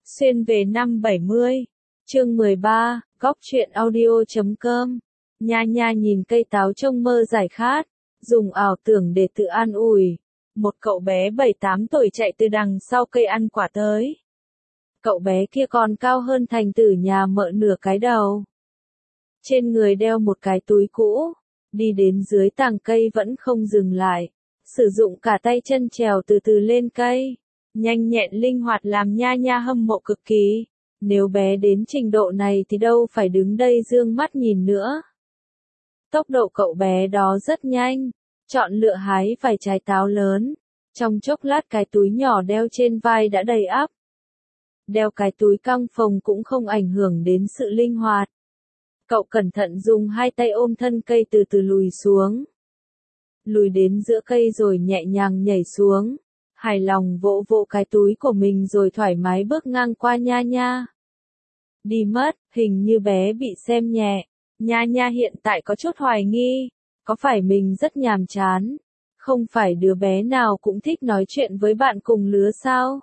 Xuyên về năm 70. Chương 13, góc truyện audio.com. Nha nha nhìn cây táo trông mơ giải khát, dùng ảo tưởng để tự an ủi. Một cậu bé 7-8 tuổi chạy từ đằng sau cây ăn quả tới. Cậu bé kia còn cao hơn Thành Tử nhà mợ nửa cái đầu. Trên người đeo một cái túi cũ, đi đến dưới tàng cây vẫn không dừng lại, sử dụng cả tay chân trèo từ từ lên cây. Nhanh nhẹn linh hoạt làm nha nha hâm mộ cực kỳ. Nếu bé đến trình độ này thì đâu phải đứng đây dương mắt nhìn nữa. Tốc độ cậu bé đó rất nhanh, chọn lựa hái vài trái táo lớn. Trong chốc lát cái túi nhỏ đeo trên vai đã đầy ắp. Đeo cái túi căng phồng cũng không ảnh hưởng đến sự linh hoạt. Cậu cẩn thận dùng hai tay ôm thân cây từ từ lùi xuống. Lùi đến giữa cây rồi nhẹ nhàng nhảy xuống. Hài lòng vỗ vỗ cái túi của mình rồi thoải mái bước ngang qua nha nha. Đi mất, hình như bé bị xem nhẹ. Nha nha hiện tại có chút hoài nghi. Có phải mình rất nhàm chán? Không phải đứa bé nào cũng thích nói chuyện với bạn cùng lứa sao?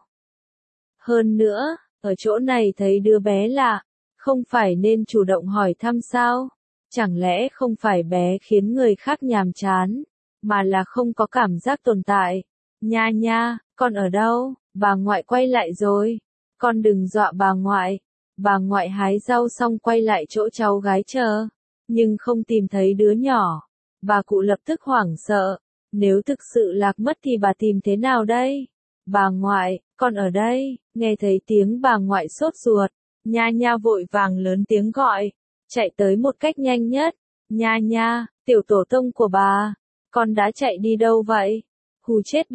Hơn nữa, ở chỗ này thấy đứa bé lạ, không phải nên chủ động hỏi thăm sao? Chẳng lẽ không phải bé khiến người khác nhàm chán, mà là không có cảm giác tồn tại? Nha nha, con ở đâu? Bà ngoại quay lại rồi. Con đừng dọa bà ngoại. Bà ngoại hái rau xong quay lại chỗ cháu gái chờ, nhưng không tìm thấy đứa nhỏ. Bà cụ lập tức hoảng sợ. Nếu thực sự lạc mất thì bà tìm thế nào đây? Bà ngoại, con ở đây. Nghe thấy tiếng bà ngoại sốt ruột, nha nha vội vàng lớn tiếng gọi, chạy tới một cách nhanh nhất. Nha nha, tiểu tổ tông của bà, con đã chạy đi đâu vậy? Hù chết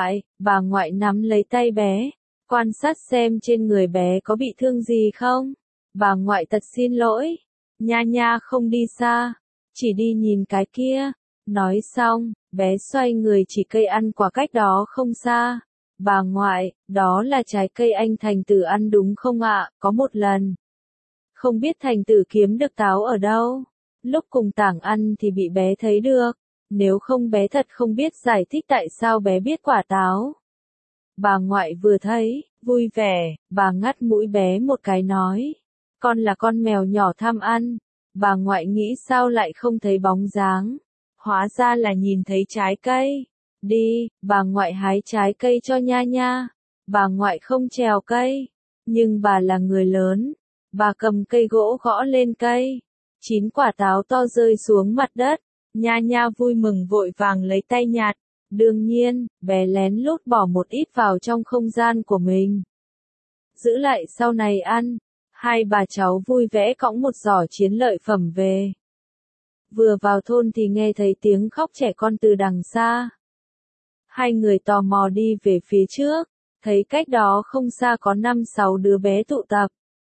bà ngoại nắm lấy tay bé, quan sát xem trên người bé có bị thương gì không. Bà ngoại thật xin lỗi, nha nha không đi xa, chỉ đi nhìn cái kia. Nói xong, bé xoay người chỉ cây ăn quả cách đó không xa. Bà ngoại, đó là trái cây anh Thành Tử ăn đúng không ạ? Có một lần, không biết Thành Tử kiếm được táo ở đâu. Lúc cùng tảng ăn thì bị bé thấy được. Nếu không bé thật không biết giải thích tại sao bé biết quả táo. Bà ngoại vừa thấy, vui vẻ, bà ngắt mũi bé một cái nói. Con là con mèo nhỏ tham ăn. Bà ngoại nghĩ sao lại không thấy bóng dáng. Hóa ra là nhìn thấy trái cây. Đi, bà ngoại hái trái cây cho nha nha. Bà ngoại không trèo cây, nhưng bà là người lớn. Bà cầm cây gỗ gõ lên cây. 9 quả táo to rơi xuống mặt đất. Nha nha vui mừng vội vàng lấy tay nhặt. Đương nhiên, bé lén lút bỏ một ít vào trong không gian của mình, giữ lại sau này ăn. Hai bà cháu vui vẻ cõng một giỏ chiến lợi phẩm về. Vừa vào thôn thì nghe thấy tiếng khóc trẻ con từ đằng xa. Hai người tò mò đi về phía trước, thấy cách đó không xa có 5-6 đứa bé tụ tập.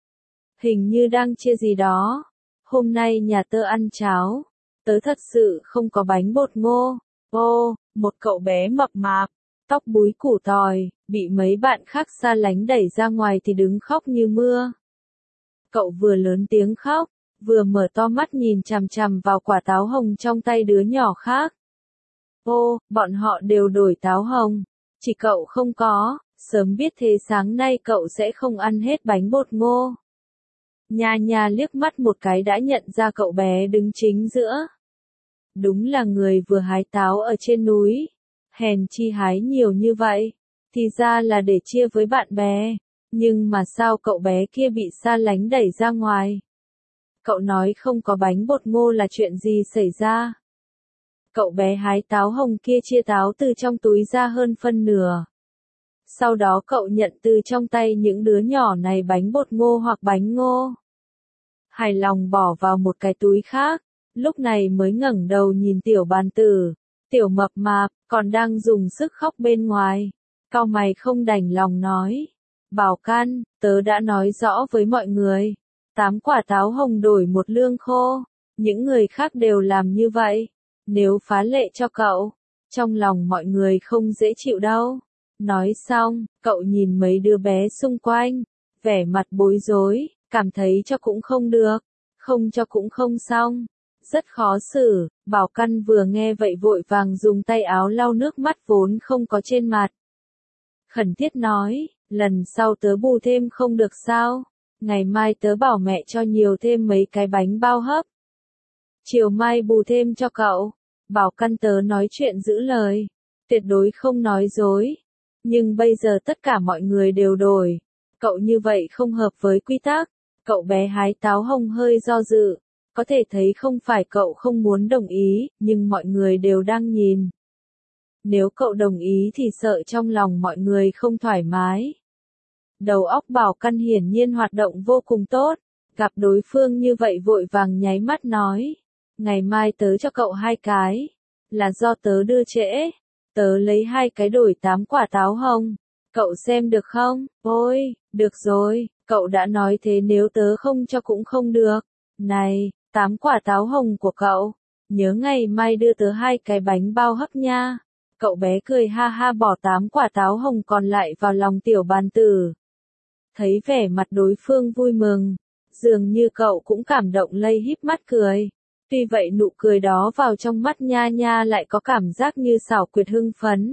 Hình như đang chia gì đó. Hôm nay nhà tớ ăn cháo. Tớ thật sự không có bánh bột ngô. Ô, một cậu bé mập mạp, tóc búi củ tỏi, bị mấy bạn khác xa lánh đẩy ra ngoài thì đứng khóc như mưa. Cậu vừa lớn tiếng khóc, vừa mở to mắt nhìn chằm chằm vào quả táo hồng trong tay đứa nhỏ khác. Ô, bọn họ đều đổi táo hồng, chỉ cậu không có. Sớm biết thế sáng nay cậu sẽ không ăn hết bánh bột ngô. Nha nha liếc mắt một cái đã nhận ra cậu bé đứng chính giữa. Đúng là người vừa hái táo ở trên núi. Hèn chi hái nhiều như vậy, thì ra là để chia với bạn bè. Nhưng mà sao cậu bé kia bị xa lánh đẩy ra ngoài? Cậu nói không có bánh bột ngô là chuyện gì xảy ra? Cậu bé hái táo hồng kia chia táo từ trong túi ra hơn phân nửa. Sau đó cậu nhận từ trong tay những đứa nhỏ này bánh bột ngô hoặc bánh ngô. Hài lòng bỏ vào một cái túi khác, lúc này mới ngẩng đầu nhìn tiểu bàn tử, tiểu mập mạp, còn đang dùng sức khóc bên ngoài. Cau mày không đành lòng nói. Bảo Căn, tớ đã nói rõ với mọi người. 8 quả táo hồng đổi một lương khô. Những người khác đều làm như vậy. Nếu phá lệ cho cậu, trong lòng mọi người không dễ chịu đâu. Nói xong, cậu nhìn mấy đứa bé xung quanh, vẻ mặt bối rối, cảm thấy cho cũng không được, không cho cũng không xong. Rất khó xử. Bảo Căn vừa nghe vậy vội vàng dùng tay áo lau nước mắt vốn không có trên mặt. Khẩn thiết nói, Lần sau tớ bù thêm không được sao? Ngày mai tớ bảo mẹ cho nhiều thêm mấy cái bánh bao hấp. Chiều mai bù thêm cho cậu. Bảo Căn tớ nói chuyện giữ lời. Tuyệt đối không nói dối. Nhưng bây giờ tất cả mọi người đều đổi. Cậu như vậy không hợp với quy tắc. Cậu bé hái táo hồng hơi do dự. Có thể thấy không phải cậu không muốn đồng ý, nhưng mọi người đều đang nhìn. Nếu cậu đồng ý thì sợ trong lòng mọi người không thoải mái. Đầu óc Bảo Căn hiển nhiên hoạt động vô cùng tốt. Gặp đối phương như vậy vội vàng nháy mắt nói. Ngày mai tớ cho cậu 2 cái. Là do tớ đưa trễ. Tớ lấy 2 cái đổi 8 quả táo hồng. Cậu xem được không? Ôi, được rồi, cậu đã nói thế nếu tớ không cho cũng không được. Này, 8 quả táo hồng của cậu. Nhớ ngày mai đưa tớ 2 cái bánh bao hấp nha. Cậu bé cười ha ha bỏ 8 quả táo hồng còn lại vào lòng tiểu bàn tử. Thấy vẻ mặt đối phương vui mừng. Dường như cậu cũng cảm động lây híp mắt cười. Tuy vậy nụ cười đó vào trong mắt Nha Nha lại có cảm giác như xảo quyệt hưng phấn.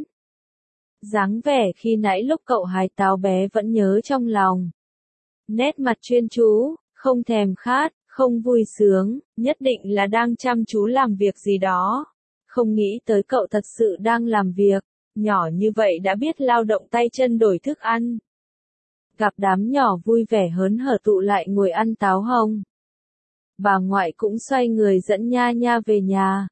Dáng vẻ khi nãy lúc cậu hái táo bé vẫn nhớ trong lòng. Nét mặt chuyên chú, không thèm khát, không vui sướng, nhất định là đang chăm chú làm việc gì đó. Không nghĩ tới cậu thật sự đang làm việc, nhỏ như vậy đã biết lao động tay chân đổi thức ăn. Gặp đám nhỏ vui vẻ hớn hở tụ lại ngồi ăn táo hồng. Bà ngoại cũng xoay người dẫn Nha Nha về nhà.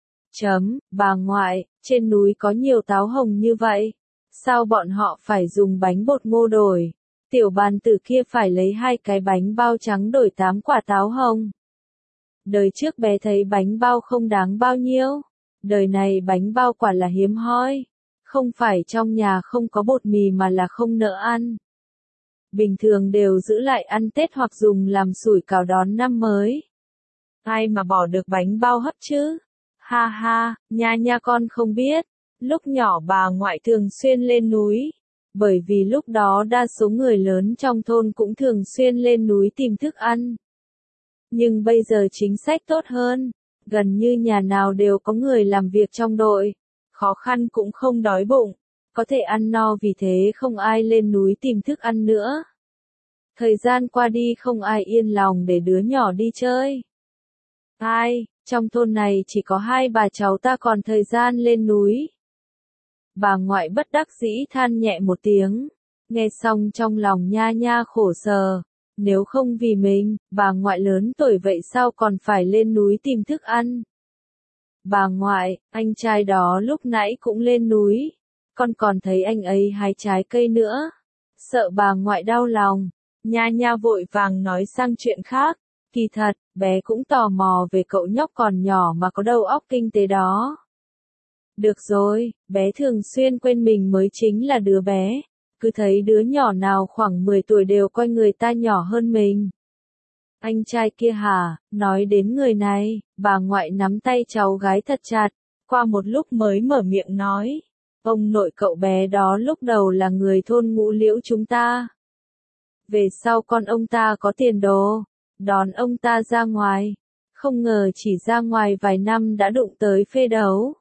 Bà ngoại, trên núi có nhiều táo hồng như vậy. Sao bọn họ phải dùng bánh bột ngô đổi? Tiểu bàn tử kia phải lấy 2 cái bánh bao trắng đổi 8 quả táo hồng. Đời trước bé thấy bánh bao không đáng bao nhiêu. Đời này bánh bao quả là hiếm hoi. Không phải trong nhà không có bột mì mà là không nỡ ăn. Bình thường đều giữ lại ăn Tết hoặc dùng làm sủi cảo đón năm mới. Ai mà bỏ được bánh bao hấp chứ? Ha ha, Nha Nha con không biết. Lúc nhỏ bà ngoại thường xuyên lên núi. Bởi vì lúc đó đa số người lớn trong thôn cũng thường xuyên lên núi tìm thức ăn. Nhưng bây giờ chính sách tốt hơn. Gần như nhà nào đều có người làm việc trong đội. Khó khăn cũng không đói bụng. Có thể ăn no vì thế không ai lên núi tìm thức ăn nữa. Thời gian qua đi không ai yên lòng để đứa nhỏ đi chơi. Ai, trong thôn này chỉ có 2 bà cháu ta còn thời gian lên núi. Bà ngoại bất đắc dĩ than nhẹ một tiếng. Nghe xong trong lòng Nha Nha khổ sở. Nếu không vì mình, bà ngoại lớn tuổi vậy sao còn phải lên núi tìm thức ăn. Bà ngoại, anh trai đó lúc nãy cũng lên núi. Con còn thấy anh ấy hái trái cây nữa. Sợ bà ngoại đau lòng. Nha Nha vội vàng nói sang chuyện khác. Kỳ thật, bé cũng tò mò về cậu nhóc còn nhỏ mà có đầu óc kinh tế đó. Được rồi, bé thường xuyên quên mình mới chính là đứa bé. Cứ thấy đứa nhỏ nào khoảng 10 tuổi đều coi người ta nhỏ hơn mình. Anh trai kia hả, nói đến người này, bà ngoại nắm tay cháu gái thật chặt, qua một lúc mới mở miệng nói. Ông nội cậu bé đó lúc đầu là người thôn Ngũ Liễu chúng ta. Về sau con ông ta có tiền đồ, đón ông ta ra ngoài. Không ngờ chỉ ra ngoài vài năm đã đụng tới phê đấu.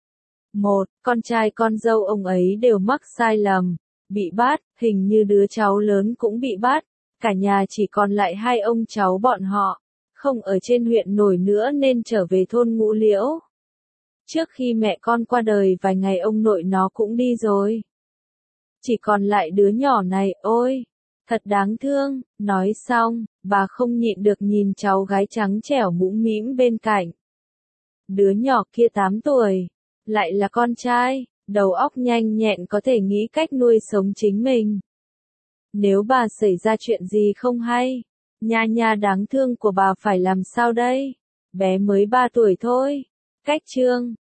Con trai con dâu ông ấy đều mắc sai lầm, bị bắt, hình như đứa cháu lớn cũng bị bắt. Cả nhà chỉ còn lại 2 ông cháu bọn họ, không ở trên huyện nổi nữa nên trở về thôn Ngũ Liễu. Trước khi mẹ con qua đời vài ngày ông nội nó cũng đi rồi. Chỉ còn lại đứa nhỏ này, ôi, thật đáng thương. Nói xong, bà không nhịn được nhìn cháu gái trắng trẻo mũm mĩm bên cạnh. Đứa nhỏ kia 8 tuổi, lại là con trai, đầu óc nhanh nhẹn có thể nghĩ cách nuôi sống chính mình. Nếu bà xảy ra chuyện gì không hay, Nha Nha đáng thương của bà phải làm sao đây? Bé mới 3 tuổi thôi. Cách chương